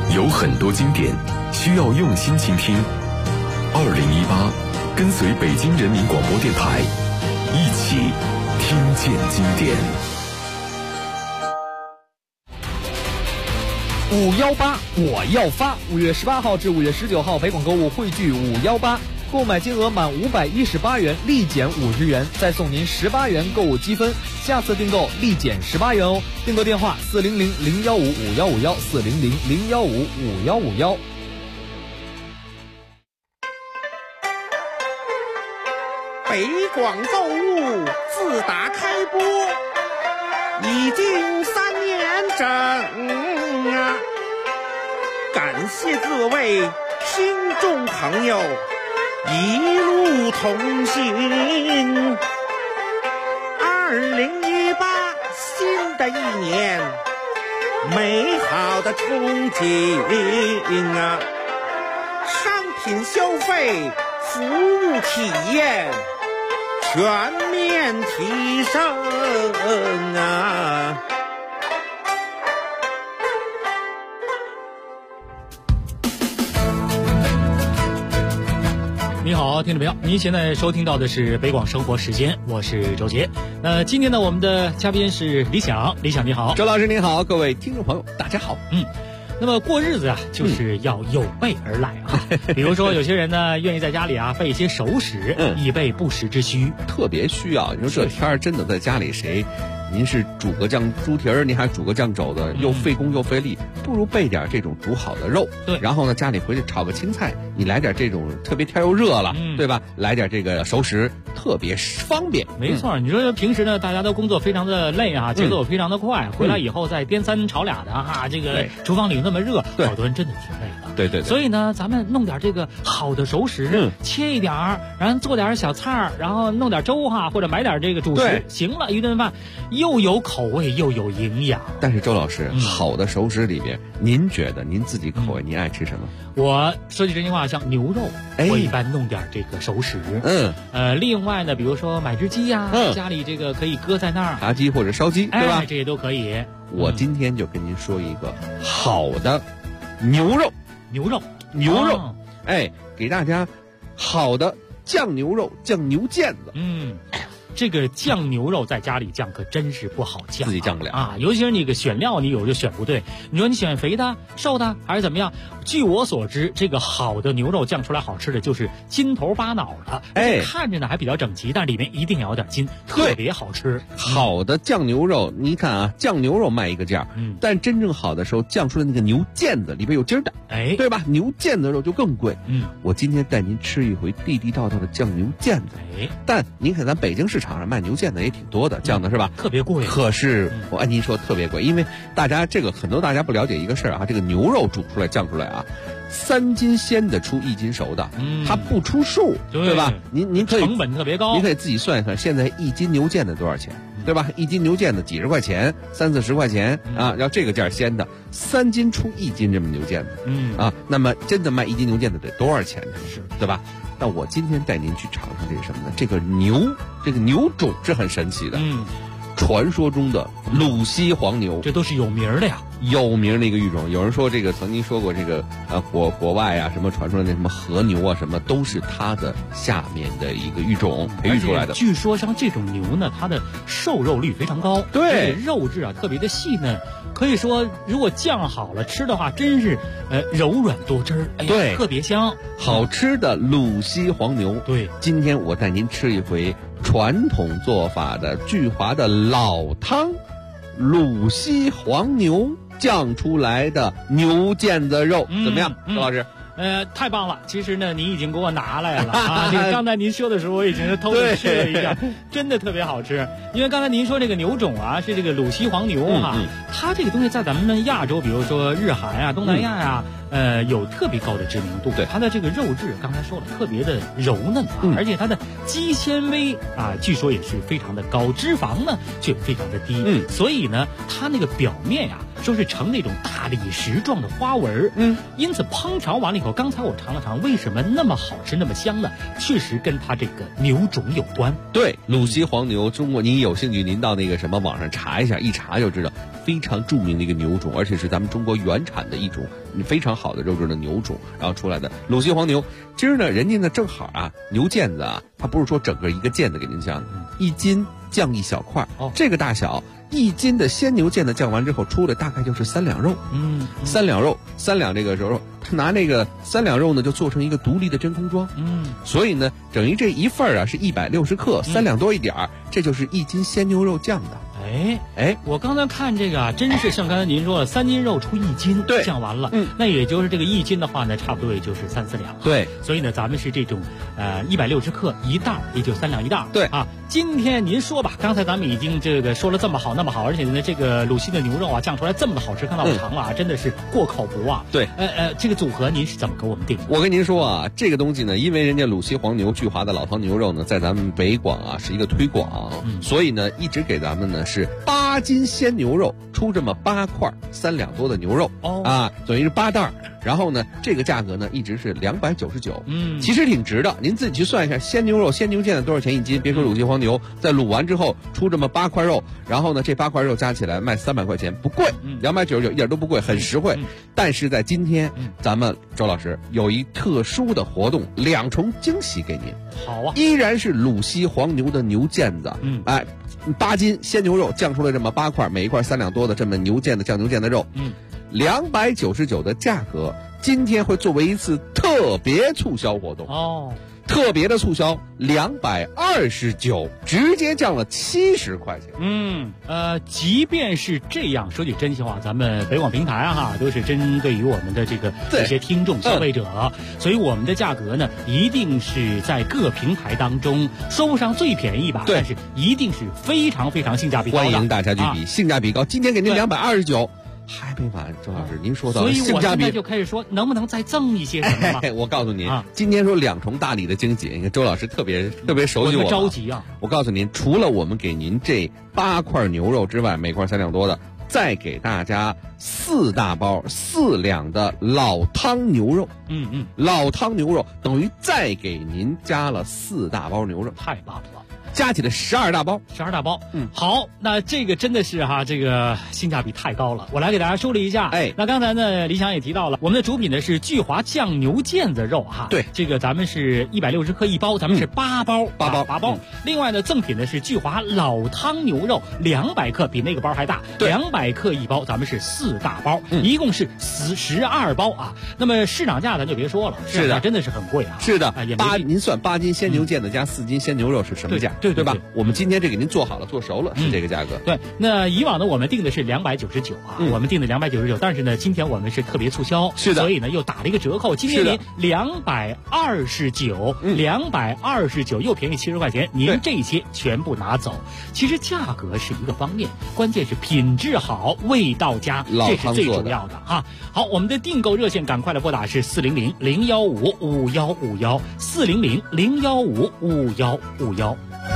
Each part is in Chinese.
有很多经典需要用心倾听。2018，跟随北京人民广播电台，一起听见经典。 518我要发！5月18号至5月19号，北广购物汇聚518，购买金额满518元立减50元，再送您18元购物积分。下次订购立减18元哦。订购电话400-015-5151，400-015-5151。 北广购物自打开播已经3年整啊！感谢各位听众朋友一路同行。2018新的一年，美好的憧憬啊！商品消费，服务体验全面提升啊！ 你好，听众朋友，您现在收听到的是北广生活时间，我是周杰。今天呢，我们的嘉宾是李想，李想你好。 周老师您好，各位听众朋友大家好。 那么过日子啊，就是要有备而来啊。比如说有些人呢，愿意在家里啊备一些熟食，以备不时之需， 特别需要。你说这天儿真的在家里谁？您是煮个酱猪蹄儿，您还煮个酱肘子，又费工又费力，不如备点这种煮好的肉。 对， 然后呢，家里回去炒个青菜，你来点这种特别天又热了，对吧？来点这个熟食，特别方便。 没错，你说平时呢，大家都工作非常的累啊，节奏非常的快，回来以后再颠三炒俩的哈，这个厨房里那么热，好多人真的挺累的。 对。 所以呢，咱们弄点这个好的熟食，切一点儿，然后做点小菜儿，然后弄点粥哈，或者买点这个主食，行了，一顿饭又有口味又有营养。 但是周老师，好的熟食里边，您觉得您自己口味您爱吃什么？ 我说句真心话，像牛肉，我一般弄点这个熟食。另外呢，比如说买只鸡呀，家里这个可以搁在那儿， 炸鸡或者烧鸡，对吧？ 这些都可以。 我今天就跟您说一个好的牛肉，给大家好的酱牛肉，酱牛腱子。 这个酱牛肉在家里酱可真是不好酱， 自己酱不了啊！尤其是那个选料，你有时候选不对。你说你选肥的、瘦的还是怎么样？据我所知，这个好的牛肉酱出来好吃的就是筋头巴脑的，看着呢还比较整齐，但里面一定要有点筋，特别好吃。 好的酱牛肉，你看啊，酱牛肉卖一个价，但真正好的时候酱出来那个牛腱子里边有筋儿的，对吧？牛腱子肉就更贵。我今天带您吃一回地地道道的酱牛腱子。但您看咱北京市场上卖牛腱子也挺多的，酱的是吧？ 特别贵。 可是我按您说特别贵，因为大家很多大家不了解一个事儿啊，这个牛肉煮出来酱出来啊，3斤鲜的出1斤熟的，它不出数，对吧？您可以成本特别高， 您可以自己算一算，现在1斤牛腱子多少钱，对吧？1斤牛腱子几十块钱，30-40块钱啊，要这个价鲜的，3斤出1斤这么牛腱子，那么真的卖1斤牛腱子得多少钱呢？ 是， 对吧？那我今天带您去尝尝这个什么呢？这个牛种是很神奇的，传说中的鲁西黄牛， 这都是有名的呀， 有名的一个育种。有人说这个曾经说过这个国外啊什么传出来那什么和牛啊什么都是它的下面的一个育种培育出来的。 据说像这种牛呢，它的瘦肉率非常高， 对， 肉质啊特别的细嫩。可以说，如果酱好了吃的话，真是柔软多汁儿， 对， 特别香， 好吃的鲁西黄牛。 对， 今天我带您吃一回传统做法的聚华的老汤，鲁西黄牛酱出来的牛腱子肉，怎么样，周老师？ 太棒了！其实呢，您已经给我拿来了啊！这个刚才您说的时候，我已经是偷着吃了一下，真的特别好吃。因为刚才您说这个牛种啊，是这个鲁西黄牛哈，它这个东西在咱们亚洲，比如说日韩啊、东南亚呀，有特别高的知名度。 对， 它的这个肉质，刚才说了，特别的柔嫩啊，而且它的肌纤维啊，据说也是非常的高，脂肪呢却非常的低。所以呢，它那个表面呀，说是呈那种大理石状的花纹。因此烹调完了以后， 说，刚才我尝了尝，为什么那么好吃那么香呢？确实跟它这个牛种有关。 对，鲁西黄牛，中国您有兴趣您到那个什么网上查一下，一查就知道，非常著名的一个牛种，而且是咱们中国原产的一种非常好的肉质的牛种，然后出来的鲁西黄牛。今儿呢，人家呢正好啊，牛腱子啊，它不是说整个一个腱子给您降，1斤降1小块，这个大小，1斤的鲜牛腱子降完之后出来大概就是3两肉，3两肉，3两这个时候他拿那个3两肉呢就做成一个独立的真空装，所以呢等于这一份啊是160克，3两多一点儿，这就是1斤鲜牛肉酱的。 我刚才看这个啊，真是像刚才您说的，3斤肉出1斤， 对， 降完了，那也就是这个1斤的话呢，差不多也就是3、4两， 对， 所以呢，咱们是这种160克一袋，也就3两一袋， 对啊。今天您说吧，刚才咱们已经这个说了这么好那么好，而且呢，这个鲁西的牛肉啊酱出来这么的好吃，刚才我尝了啊，真的是过口不忘。 对， 这个组合您是怎么给我们定的？ 我跟您说啊，这个东西呢，因为人家鲁西黄牛聚华的老汤牛肉呢，在咱们北广啊是一个推广，所以呢，一直给咱们呢是8斤鲜牛肉出这么8块3两多的牛肉，啊，等于是8袋。然后呢，这个价格呢一直是299，其实挺值的。您自己去算一下，鲜牛肉、鲜牛腱子多少钱1斤？别说鲁西黄牛，在卤完之后出这么8块肉，然后呢，这8块肉加起来卖300块钱，不贵，299一点都不贵，很实惠。但是在今天，咱们周老师有一特殊的活动，2重惊喜给您。 好啊， 依然是鲁西黄牛的牛腱子，8斤鲜牛肉降出来这么8块，每一块3两多的这么牛腱子酱牛腱子肉，299的价格，今天会作为一次特别促销活动特别的促销229，直接降了70块钱。 即便是这样，说句真心话，咱们北广平台都是针对于我们的这个这些听众消费者，所以我们的价格呢，一定是在各平台当中说不上最便宜吧，但是一定是非常非常性价比高的。 欢迎大家去比，性价比高。今天给您229。还没完，周老师，您说到所以我现在性价比， 就开始说，能不能再赠一些什么吗？ 我告诉您，今天说2重大礼的惊喜，你看周老师特别熟悉我着急啊！ 我告诉您，除了我们给您这8块牛肉之外，每块3两多的，再给大家4大包4两的老汤牛肉。老汤牛肉等于再给您加了4大包牛肉， 太棒了。 加起来12大包 ，12大包。好，那这个真的是这个性价比太高了。我来给大家梳理一下。那刚才呢，李想也提到了，我们的主品呢是聚华酱牛腱子肉对， 这个咱们是160克一包，咱们是8包，8包。另外呢，赠品呢是聚华老汤牛肉200克，比那个包还大，200克一包，咱们是4大包，一共是12包啊。那么市场价咱就别说了，市场价真的是很贵啊。 是的，您算8斤鲜牛腱子加4斤鲜牛肉是什么价？对吧？我们今天这给您做好了，做熟了，是这个价格。 对，那以往呢，我们定的是299我们定的299，但是呢，今天我们是特别促销， 是的， 所以呢又打了一个折扣，今天您229，229又便宜70块钱，您这些全部拿走。其实价格是一个方面，关键是品质好，味道佳，这是最主要的哈。好，我们的订购热线赶快来拨打是400-015-5151，400-015-5151。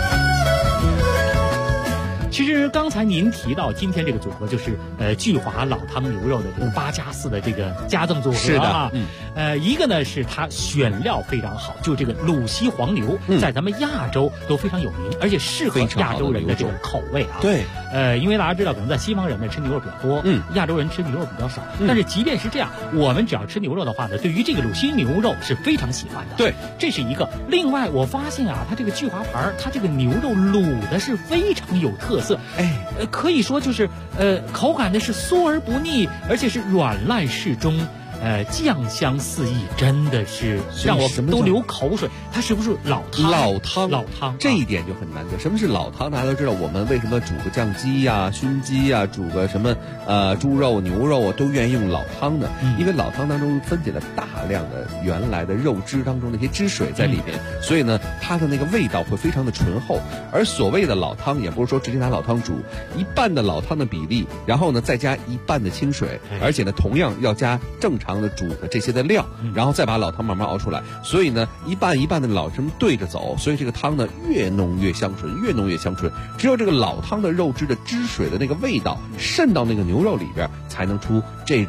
其实刚才您提到今天这个组合就是聚华老汤牛肉的这个8+4的这个加赠组合是的， 一个呢是它选料非常好，就这个鲁西黄牛在咱们亚洲都非常有名，而且适合亚洲人的这种口味啊。 对， 因为大家知道，可能在西方人呢吃牛肉比较多，亚洲人吃牛肉比较少。但是即便是这样，我们只要吃牛肉的话呢，对于这个鲁西牛肉是非常喜欢的。 对， 这是一个。另外，我发现它这个聚华牌，它这个牛肉卤的是非常有特色。可以说就是口感的是酥而不腻，而且是软烂适中。酱香四溢，真的是让我都流口水。它是不是老汤？老汤， 这一点就很难得。什么是老汤？大家都知道，我们为什么煮个酱鸡呀、熏鸡呀，煮个什么猪肉、牛肉啊，都愿意用老汤呢？因为老汤当中分解了大量的原来的肉汁当中那些汁水在里面，所以呢，它的那个味道会非常的醇厚。而所谓的老汤，也不是说直接拿老汤煮，一半的老汤的比例，然后呢再加一半的清水，而且呢同样要加正常的煮的这些的料，然后再把老汤慢慢熬出来。所以呢，一半一半的老这么对着走，所以这个汤呢越浓越香醇，越浓越香醇。只有这个老汤的肉汁的汁水的那个味道渗到那个牛肉里边，才能出这种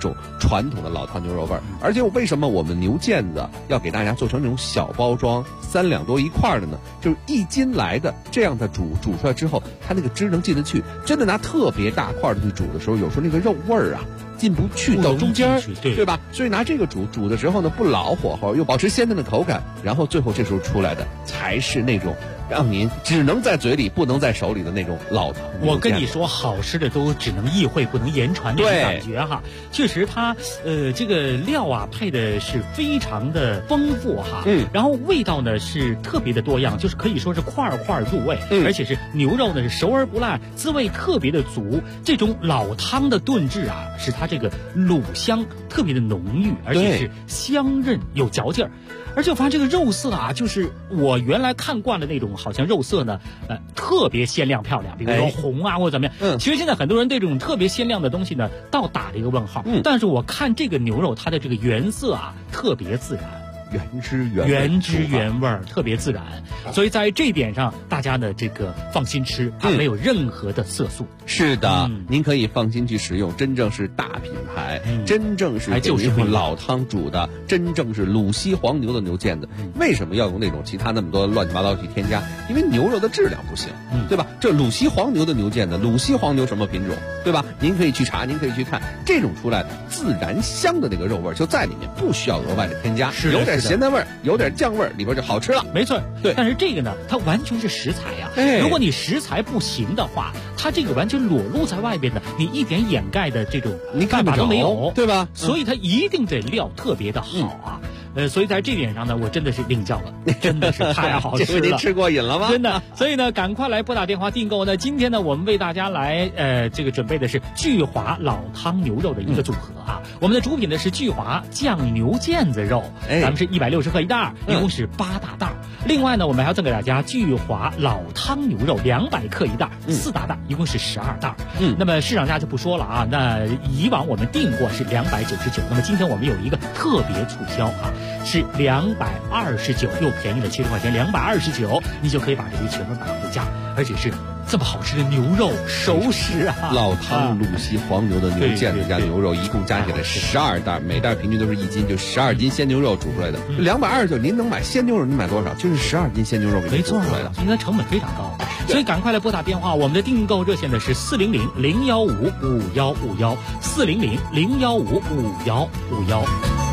传统的老汤牛肉味儿。而且为什么我们牛腱子要给大家做成那种小包装3两多一块的呢？就是1斤来的这样的煮出来之后，它那个汁能进得去。真的拿特别大块的去煮的时候，有时候那个肉味儿啊进不去到中间，对吧？所以拿这个煮的时候呢，不老火候，又保持鲜嫩的口感，然后最后这时候出来的才是那种让您只能在嘴里不能在手里的那种老汤。 我跟你说，好吃的都只能意会不能言传，这种感觉哈。确实它这个料啊配的是非常的丰富哈，然后味道呢是特别的多样，就是可以说是块块入味，而且是牛肉呢是熟而不烂，滋味特别的足。这种老汤的炖制啊，使它这个卤香特别的浓郁，而且是香韧有嚼劲儿。而且我发现这个肉色啊，就是我原来看惯了那种，好像肉色呢，特别鲜亮漂亮，比如说红啊或者怎么样。其实现在很多人对这种特别鲜亮的东西呢，倒打了一个问号。但是我看这个牛肉，它的这个原色啊，特别自然。原汁原味，特别自然，所以在这一点上，大家呢这个放心吃，它没有任何的色素。 是的，您可以放心去食用，真正是大品牌，真正是就是老汤煮的，真正是鲁西黄牛的牛腱子。为什么要用那种其他那么多乱七八糟去添加？因为牛肉的质量不行，对吧？这鲁西黄牛的牛腱子，鲁西黄牛什么品种，对吧？您可以去查，您可以去看，这种出来自然香的那个肉味就在里面，不需要额外的添加，有点咸淡味儿，有点酱味儿，里边就好吃了。 没错， 对。 但是这个呢，它完全是食材呀。如果你食材不行的话，它这个完全裸露在外边的，你一点掩盖的这种办法都没有， 对吧？ 所以它一定得料特别的好啊。所以在这点上呢，我真的是领教了，真的是太好吃了。 您吃过瘾了吗？ 真的。所以呢，赶快来拨打电话订购呢。今天呢，我们为大家来这个准备的是聚华老汤牛肉的一个组合啊。我们的主品呢是聚华酱牛腱子肉，咱们是160克一袋，一共是8大袋。另外呢，我们还要赠给大家聚华老汤牛肉200克一袋，4大袋，一共是12袋。那么市场价就不说了啊。那以往我们订货是299，那么今天我们有一个特别促销啊。是229，又便宜了70块钱，229，你就可以把这些全部买回家，而且是这么好吃的牛肉熟食啊！ 老汤鲁西黄牛的牛腱子加牛肉，一共加起来12袋，每袋平均都是1斤，就12斤鲜牛肉煮出来的。229，您能买鲜牛肉，您买多少？就是12斤鲜牛肉给您煮出来的， 应该成本非常高。所以赶快来拨打电话，我们的订购热线呢是400-015-5151，400-015-5151。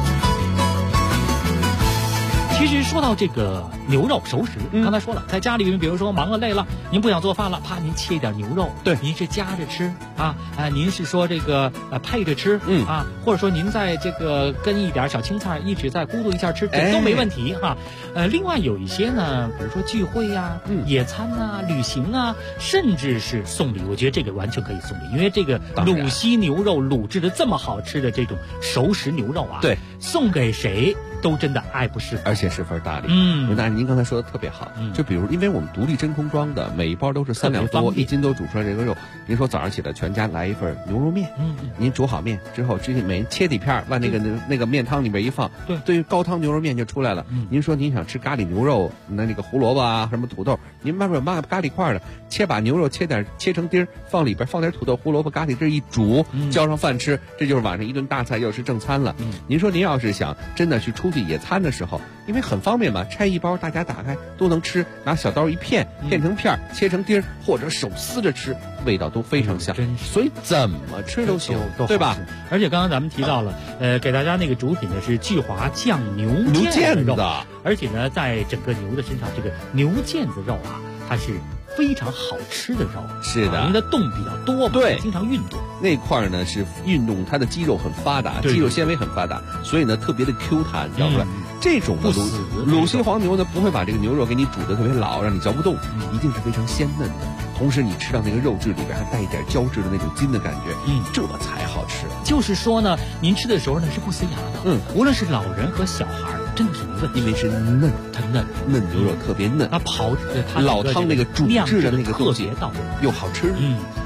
其实说到这个牛肉熟食，刚才说了，在家里面，比如说忙了累了，您不想做饭了，啪，您切一点牛肉， 对， 您是夹着吃啊，您是说这个配着吃，啊，或者说您在这个跟一点小青菜一直在咕嘟一下吃，这都没问题哈。另外有一些呢，比如说聚会呀、野餐啊、旅行啊，甚至是送礼，我觉得这个完全可以送礼，因为这个鲁西牛肉卤制的这么好吃的这种熟食牛肉啊， 对， 送给谁都真的爱不释手， 而且十分大礼。那您刚才说的特别好，就比如因为我们独立真空装的，每一包都是3两多，1斤都煮出来这个肉。您说早上起来全家来一份牛肉面，您煮好面之后，直接每人切几片，往那个面汤里边一放，对，高汤牛肉面就出来了。您说您想吃咖喱牛肉，那个胡萝卜啊，什么土豆，您外边有咖喱块的，把牛肉切成丁，放里边放点土豆、胡萝卜、咖喱汁一煮，浇上饭吃，这就是晚上一顿大菜，又是正餐了。您说您要是想真的去出去野餐的时候，因为很方便嘛，拆一包大家打开都能吃，拿小刀一片成片，切成丁，或者手撕着吃，味道都非常香，所以怎么吃都行，对吧？ 而且刚刚咱们提到了，给大家那个主品呢是聚华酱牛腱子，而且呢，在整个牛的身上，这个牛腱子肉啊，它是非常好吃的肉， 是的， 因为它动比较多嘛， 对， 经常运动。 那块呢是运动，它的肌肉很发达，肌肉纤维很发达，所以呢特别的 Q 弹，嚼出来。这种的鲁西黄牛呢不会把这个牛肉给你煮得特别老，让你嚼不动，一定是非常鲜嫩的。同时你吃到那个肉质里边还带一点胶质的那种筋的感觉，这才好吃。 就是说呢，您吃的时候呢是不塞牙的，无论是老人和小孩，真的是没问题， 因为是嫩， 它嫩牛肉特别嫩， 它老汤那个煮制的那个特别到位， 又好吃，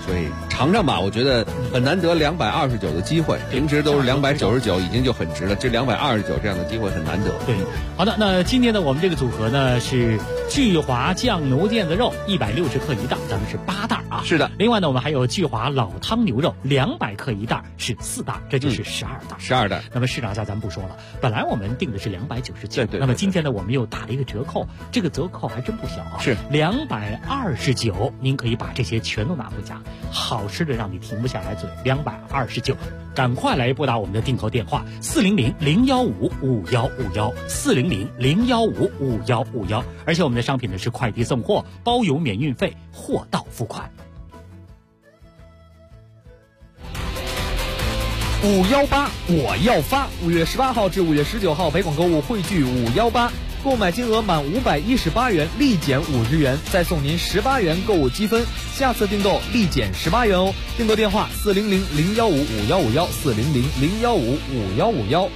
所以尝尝吧，我觉得很难得229的机会，平时都是299，已经就很值了，这229这样的机会很难得。 对，好的，那今天的我们这个组合呢是聚华酱牛腱子肉160克一袋，咱们是8袋啊。 是的。 另外呢，我们还有聚华老汤牛肉200克一袋，是4袋，这就是12袋。 12袋。 那么市场价咱们不说了，本来我们定的是299， 对。 那么今天呢，我们又打了一个折扣，这个折扣还真不小啊， 是 229，您可以把这些全都拿回家，好吃的让你停不下来嘴，229。赶快来拨打我们的订购电话400-015-5151，400-015-5151，而且我们的商品呢是快递送货，包邮免运费，货到付款。 518我要发！5月18号至5月19号，北广购物汇聚518，购买金额满518元立减50元，再送您18元购物积分，下次订购立减18元哦。订购电话400-015-5151，400-015-5151。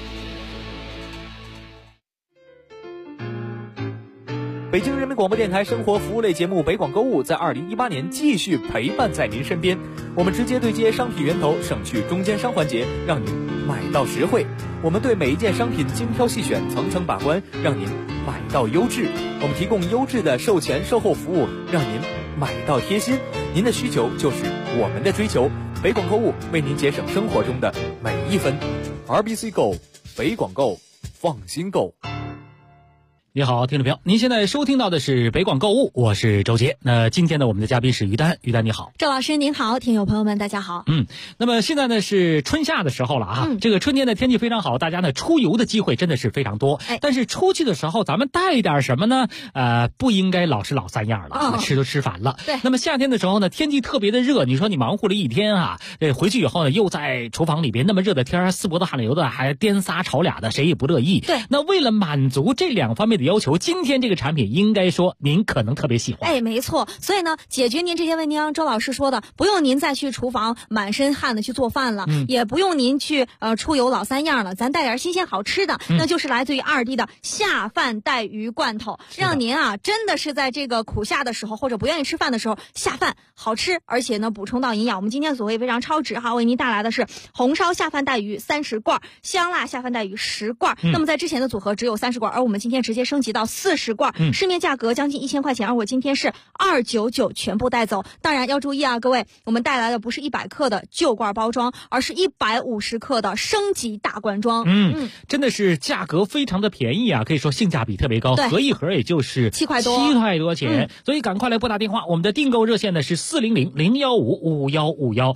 北京人民广播电台生活服务类节目《北广购物》在2018年继续陪伴在您身边。我们直接对接商品源头，省去中间商环节，让您买到实惠。我们对每一件商品精挑细选，层层把关，让您买到优质。我们提供优质的售前售后服务，让您买到贴心。您的需求就是我们的追求。北广购物为您节省生活中的每一分。RBC Go， 北广购，放心购。 你好，听众朋友，您现在收听到的是北广购物，我是周杰。那今天呢，我们的嘉宾是于丹，于丹你好。 周老师您好，听友朋友们大家好。 那么现在呢是春夏的时候了啊，这个春天的天气非常好，大家呢出游的机会真的是非常多。但是出去的时候咱们带一点什么呢？不应该老是老三样了，吃都吃烦了。 对。 那么夏天的时候呢，天气特别的热，你说你忙活了一天啊，回去以后呢又在厨房里边那么热的天，四脖子汗流的，还颠仨炒俩的，谁也不乐意。 对。 那为了满足这两方面的要求，今天这个产品应该说您可能特别喜欢。 没错。所以呢，解决您这些问题，像周老师说的，不用您再去厨房满身汗的去做饭了，也不用您去出游老三样了，咱带点新鲜好吃的，那就是来自于2D的下饭带鱼罐头，让您啊真的是在这个苦夏的时候或者不愿意吃饭的时候下饭好吃，而且呢补充到营养。我们今天组合也非常超值哈，为您带来的是红烧下饭带鱼30罐，香辣下饭带鱼10罐。那么在之前的组合只有30罐，而我们今天直接升级到40罐，市面价格将近1000块钱，而我今天是299全部带走。当然要注意啊，各位，我们带来的不是100克的旧罐包装，而是150克的升级大罐装。 真的是价格非常的便宜啊，可以说性价比特别高，合一盒也就是 7块多钱。所以赶快来拨打电话，我们的订购热线呢是400-015-5151，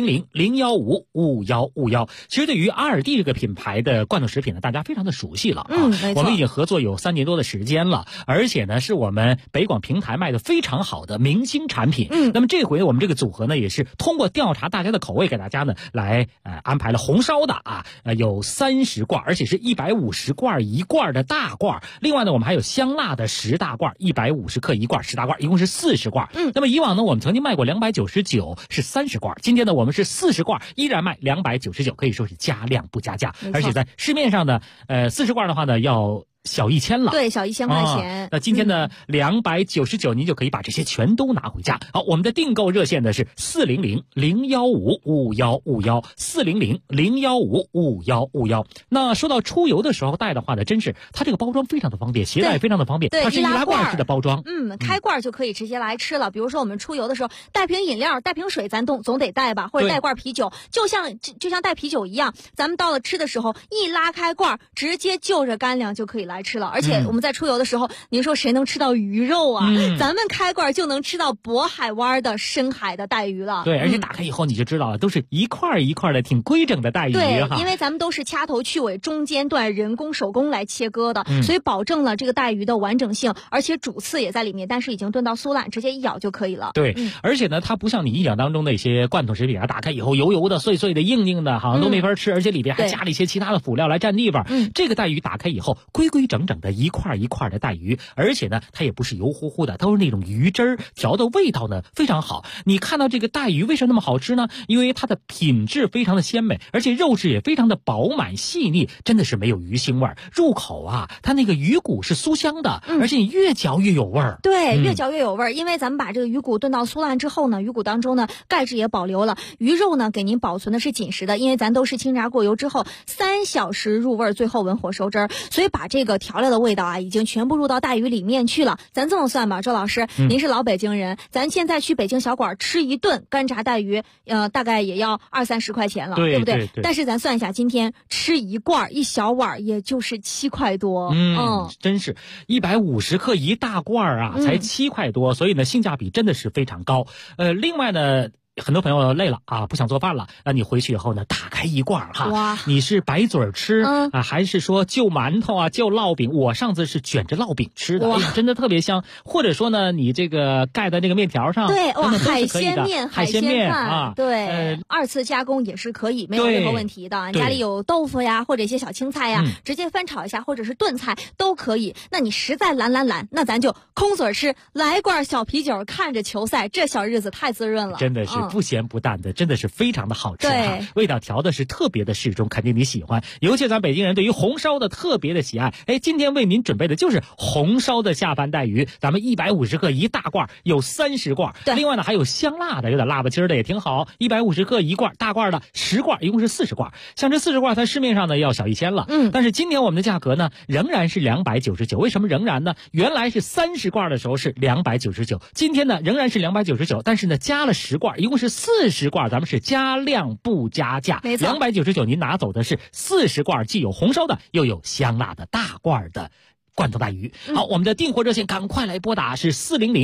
400-015-5151。其实对于2D这个品牌的罐头食品呢，大家非常的熟悉了啊。我们已经合作有3年多的时间了，而且呢是我们北广平台卖的非常好的明星产品。那么这回我们这个组合呢，也是通过调查大家的口味，给大家呢来安排了红烧的有30罐，而且是150罐1罐的大罐。另外呢，我们还有香辣的10大罐，150克1罐10大罐，一共是40罐。那么以往呢，我们曾经卖过299，是30罐。今天呢，我们是40罐，依然卖299，可以说是加量不加价。而且在市面上呢，40罐的话呢要小1000了， 对，小1000块钱。 那今天呢，299您就可以把这些全都拿回家。好，我们的订购热线呢是400-015-5151， 400-015-5151。那说到出游的时候带的话呢，真是它这个包装非常的方便，携带非常的方便，它是易拉罐式的包装。 开罐就可以直接来吃了。比如说我们出游的时候带瓶饮料、带瓶水，咱总得带吧，或者带罐啤酒，就像带啤酒一样，咱们到了吃的时候一拉开罐，直接就着干粮就可以来吃了。而且我们在出游的时候，您说谁能吃到鱼肉啊？咱们开罐就能吃到渤海湾的深海的带鱼了。 对，而且打开以后你就知道了，都是一块一块的挺规整的带鱼。 对，因为咱们都是掐头去尾，中间段人工手工来切割的，所以保证了这个带鱼的完整性，而且主刺也在里面，但是已经炖到酥烂，直接一咬就可以了。 对，而且呢，它不像你印象当中的一些罐头食品打开以后油油的、碎碎的、硬硬的，好像都没法吃，而且里边还加了一些其他的辅料来占地方。这个带鱼打开以后规规整整的一块一块的带鱼，而且呢它也不是油乎乎的，都是那种鱼汁儿，调的味道呢非常好。你看到这个带鱼为什么那么好吃呢？因为它的品质非常的鲜美，而且肉质也非常的饱满细腻，真的是没有鱼腥味儿。入口啊，它那个鱼骨是酥香的，而且你越嚼越有味儿。 对，越嚼越有味儿。因为咱们把这个鱼骨炖到酥烂之后呢，鱼骨当中呢钙质也保留了，鱼肉呢给您保存的是紧实的，因为咱都是清炸过油之后3小时入味，最后文火收汁儿，所以把这个调料的味道啊已经全部入到带鱼里面去了。咱这么算吧，周老师，您是老北京人，咱现在去北京小馆吃一顿干炸带鱼，大概也要20-30块钱了，对不对？但是咱算一下，今天吃一罐一小碗也就是7块多， 真是150克一大罐啊，才7块多，所以呢性价比真的是非常高。另外呢，很多朋友累了啊，不想做饭了，那你回去以后呢，打开一罐哈，你是白嘴吃啊，还是说就馒头啊，就烙饼？我上次是卷着烙饼吃的，哎呀，真的特别香。或者说呢，你这个盖在那个面条上， 对，哇， 海鲜面啊，对，2次加工也是可以，没有任何问题的。家里有豆腐呀，或者一些小青菜呀，直接翻炒一下，或者是炖菜都可以。那你实在懒，那咱就空嘴吃，来罐小啤酒，看着球赛，这小日子太滋润了， 真的是不咸不淡的，真的是非常的好吃哈，味道调的是特别的适中，肯定你喜欢。尤其咱北京人对于红烧的特别的喜爱，今天为您准备的就是红烧的下饭带鱼，咱们150克一大罐，有30罐，另外呢还有香辣的，有点辣吧唧的也挺好，150克一罐，大罐的10罐，一共是40罐。像这40罐在市面上呢要小1000了，但是今天我们的价格呢仍然是299。为什么仍然呢？原来是30罐的时候是299，今天呢仍然是299，但是呢加了10罐，一共是40罐，咱们是加量不加价，没错，299您拿走的是40罐，既有红烧的又有香辣的大罐的罐头带鱼。好，我们的订货热线赶快来拨打，是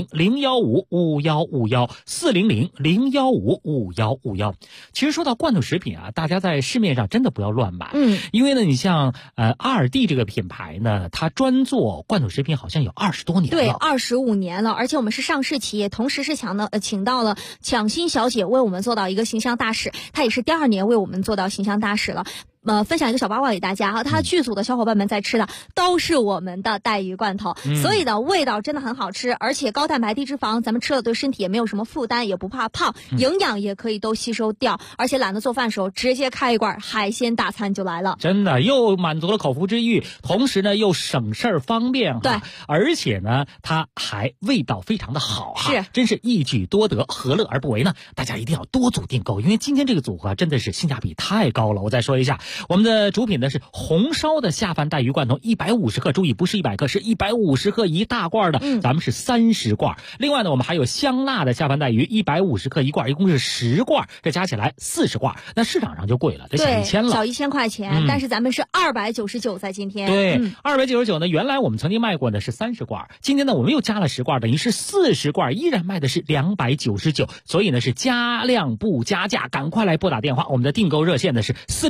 400-015-5151，400-015-5151。其实说到罐头食品啊，大家在市面上真的不要乱买，因为呢，你像2D 这个品牌呢，它专做罐头食品好像有20多年了， 对，25年了，而且我们是上市企业，同时是请到了抢心小姐为我们做到一个形象大使，她也是第2年为我们做到形象大使了。分享一个小八卦给大家哈，他剧组的小伙伴们在吃的都是我们的带鱼罐头，所以呢味道真的很好吃，而且高蛋白低脂肪，咱们吃了对身体也没有什么负担，也不怕胖，营养也可以都吸收掉，而且懒得做饭的时候直接开一罐海鲜大餐就来了， 真的又满足了口腹之欲，同时呢又省事儿方便，对，而且呢它还味道非常的好哈，是，真是一举多得，何乐而不为呢？大家一定要多组订购，因为今天这个组合真的是性价比太高了。我再说一下，我们的主品呢是红烧的下饭带鱼罐头150克，注意不是100克，是150克一大罐的，咱们是30罐。另外呢，我们还有香辣的下饭带鱼150克一罐，一共是10罐，这加起来40罐。那市场上就贵了，得小1000了， 小1000块钱，但是咱们是299，在今天。 对，299呢，原来我们曾经卖过的是30罐，今天呢我们又加了10罐，等于是40罐，依然卖的是299，所以呢是加量不加价，赶快来拨打电话，我们的订购热线呢是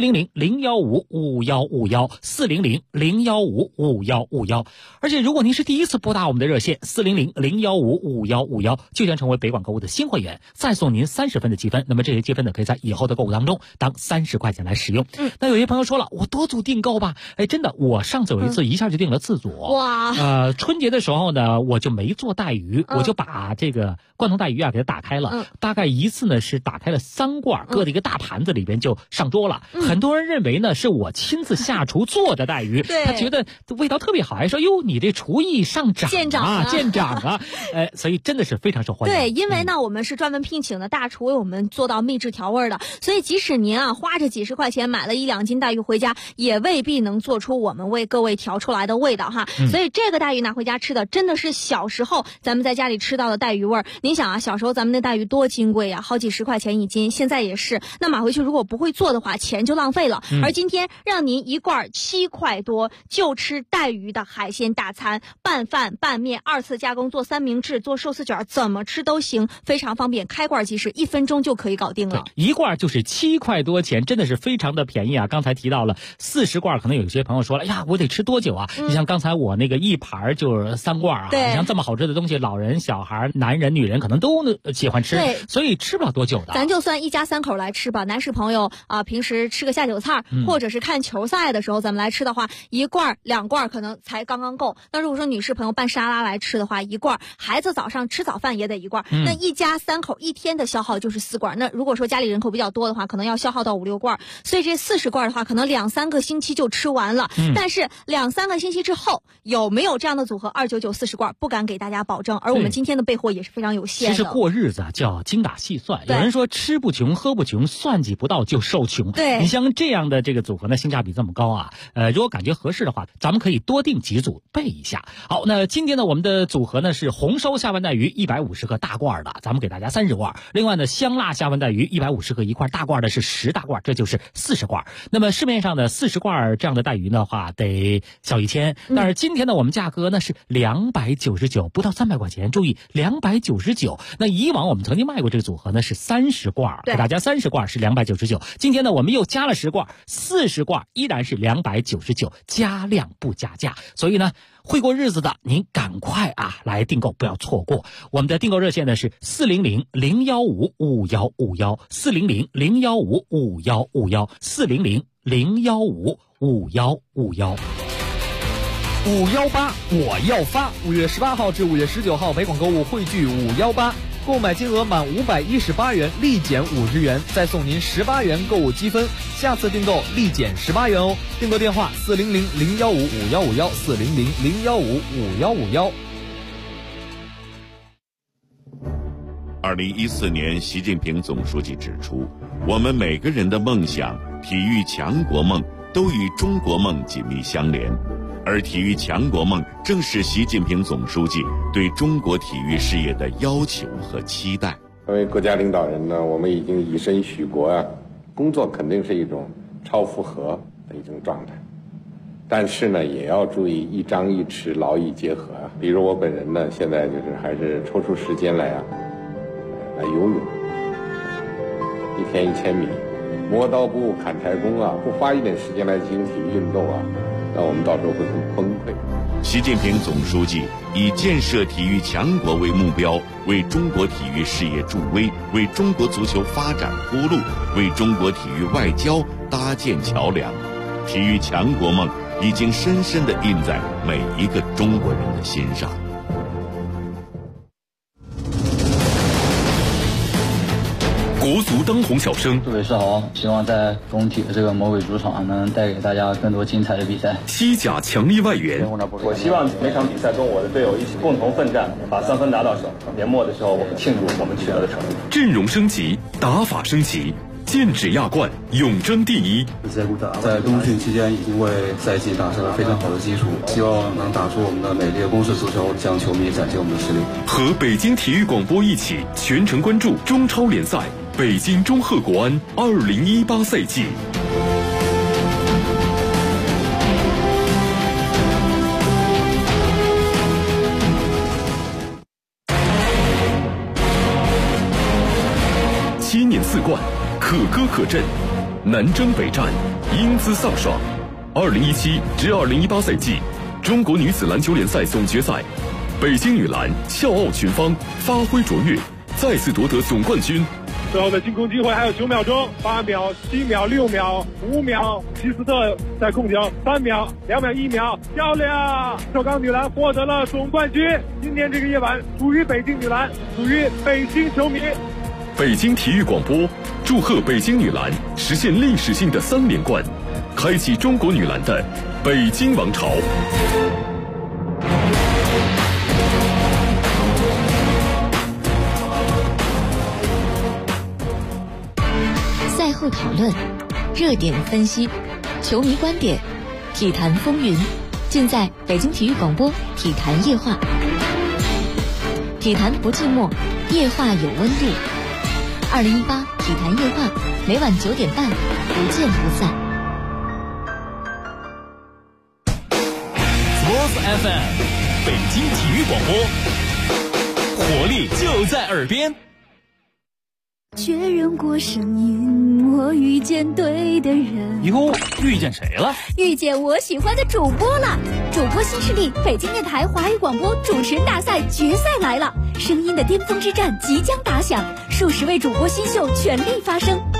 400-015-5151，400-015-5151。而且如果您是第一次拨打我们的热线400-015-5151，就将成为北广购物的新会员，再送您30分的积分，那么这些积分呢可以在以后的购物当中当30块钱来使用。那有些朋友说了，我多组订购吧，真的，我上次有一次一下就订了4组，哇，春节的时候呢我就没做带鱼，我就把这个罐头带鱼啊给它打开了，大概一次呢是打开了3罐，搁在一个大盘子里边就上桌了。很多人认为呢是我亲自下厨做的带鱼，他觉得味道特别好，还说哟你这厨艺上涨啊，见长啊，所以真的是非常受欢迎。 对，因为呢我们是专门聘请的大厨为我们做到秘制调味的，所以即使您啊花着几十块钱买了1-2斤带鱼回家，也未必能做出我们为各位调出来的味道哈。所以这个带鱼拿回家吃的真的是小时候咱们在家里吃到的带鱼味儿。您想啊，小时候咱们的带鱼多金贵呀，好几十块钱一斤，现在也是。那买回去如果不会做的话，钱就浪费了。而今天让您一罐7块多就吃带鱼的海鲜大餐，拌饭拌面2次加工，做三明治做寿司卷，怎么吃都行，非常方便，开罐即食，1分钟就可以搞定了。 一罐就是7块多钱，真的是非常的便宜啊。刚才提到了40罐，可能有些朋友说了，呀我得吃多久啊？你像刚才我那个一盘就是3罐啊，你像这么好吃的东西，老人小孩男人女人可能都喜欢吃，所以吃不了多久的。 咱就算一家3口来吃吧，男士朋友啊，平时吃个下酒菜饭，或者是看球赛的时候咱们来吃的话，1罐2罐可能才刚刚够。那如果说女士朋友拌沙拉来吃的话，1罐，孩子早上吃早饭也得1罐，那一家3口1天的消耗就是4罐。那如果说家里人口比较多的话，可能要消耗到5、6罐，所以这40罐的话，可能2、3个星期就吃完了。但是2、3个星期之后有没有这样的组合299 40罐，不敢给大家保证。而我们今天的备货也是非常有限的。 其实过日子啊叫精打细算，有人说吃不穷喝不穷，算计不到就受穷。 对， 你像这样的这个组合呢，性价比这么高啊，如果感觉合适的话，咱们可以多订几组备一下。好，那今天呢我们的组合呢是红烧下饭带鱼150克大罐的，咱们给大家30罐。另外呢香辣下饭带鱼150克1块，大罐的是10大罐，这就是40罐。那么市面上的40罐这样的带鱼的话得小1000，但是今天呢我们价格呢是299，不到300块钱，注意299。那以往我们曾经卖过这个组合呢是30罐，给大家30罐是299，今天呢我们又加了10罐，40罐依然是299，加量不加价。所以呢会过日子的您赶快啊来订购，不要错过。我们的订购热线呢是400-015-5151，400-015-5151，400-015-5151。 518我要发！5月18号至5月19号，北广购物汇聚518，购买金额满518元立减50元，再送您18元购物积分，下次订购立减18元哦。订购电话400-015-5151，400-015-5151。 2014年，习近平总书记指出，我们每个人的梦想、体育强国梦都与中国梦紧密相连。而体育强国梦正是习近平总书记对中国体育事业的要求和期待。 作为国家领导人呢，我们已经以身许国啊，工作肯定是一种超负荷的一种状态，但是呢，也要注意一张一弛，劳逸结合啊。比如我本人呢，现在就是还是抽出时间来游泳，1天1000米，磨刀不误砍柴工啊，不花一点时间来进行体育运动啊，那我们到时候会很崩溃。 习近平总书记以建设体育强国为目标，为中国体育事业助威，为中国足球发展铺路，为中国体育外交搭建桥梁。体育强国梦已经深深地印在每一个中国人的心上。 国足当红小生， 杜伟是好，希望在工体的这个魔鬼主场能带给大家更多精彩的比赛。 西甲强力外援， 我希望每场比赛跟我的队友一起共同奋战，把3分拿到手。年末的时候，我们庆祝我们取得的成绩。 阵容升级，打法升级，剑指亚冠，永争第一。 在冬训期间已经为赛季打下了非常好的基础，希望能打出我们的美丽的攻势足球，向球迷展现我们的实力。 和北京体育广播一起全程关注中超联赛北京中赫国安2018赛季。7年4冠，可歌可阵，南征北战，英姿飒爽。2017至2018赛季中国女子篮球联赛总决赛，北京女篮笑傲群芳，发挥卓越，再次夺得总冠军。 最后的进攻机会还有9秒钟，8秒、7秒、6秒、5秒，希斯特在控球，3秒、2秒、1秒，漂亮！首钢女篮获得了总冠军。今天这个夜晚属于北京女篮，属于北京球迷。 北京体育广播祝贺北京女篮实现历史性的3连冠，开启中国女篮的北京王朝。 赛后讨论，热点分析，球迷观点，体坛风云，尽在北京体育广播体坛夜话。体坛不寂寞，夜话有温度。2018体坛夜话，每晚9点半，不见不散。 Sports FM， 北京体育广播，活力就在耳边。 确认过声音，我遇见对的人。 哟，遇见谁了？ 遇见我喜欢的主播了。主播新势力北京电台华语广播主持人大赛决赛来了，声音的巅峰之战即将打响，数十位主播新秀全力发声。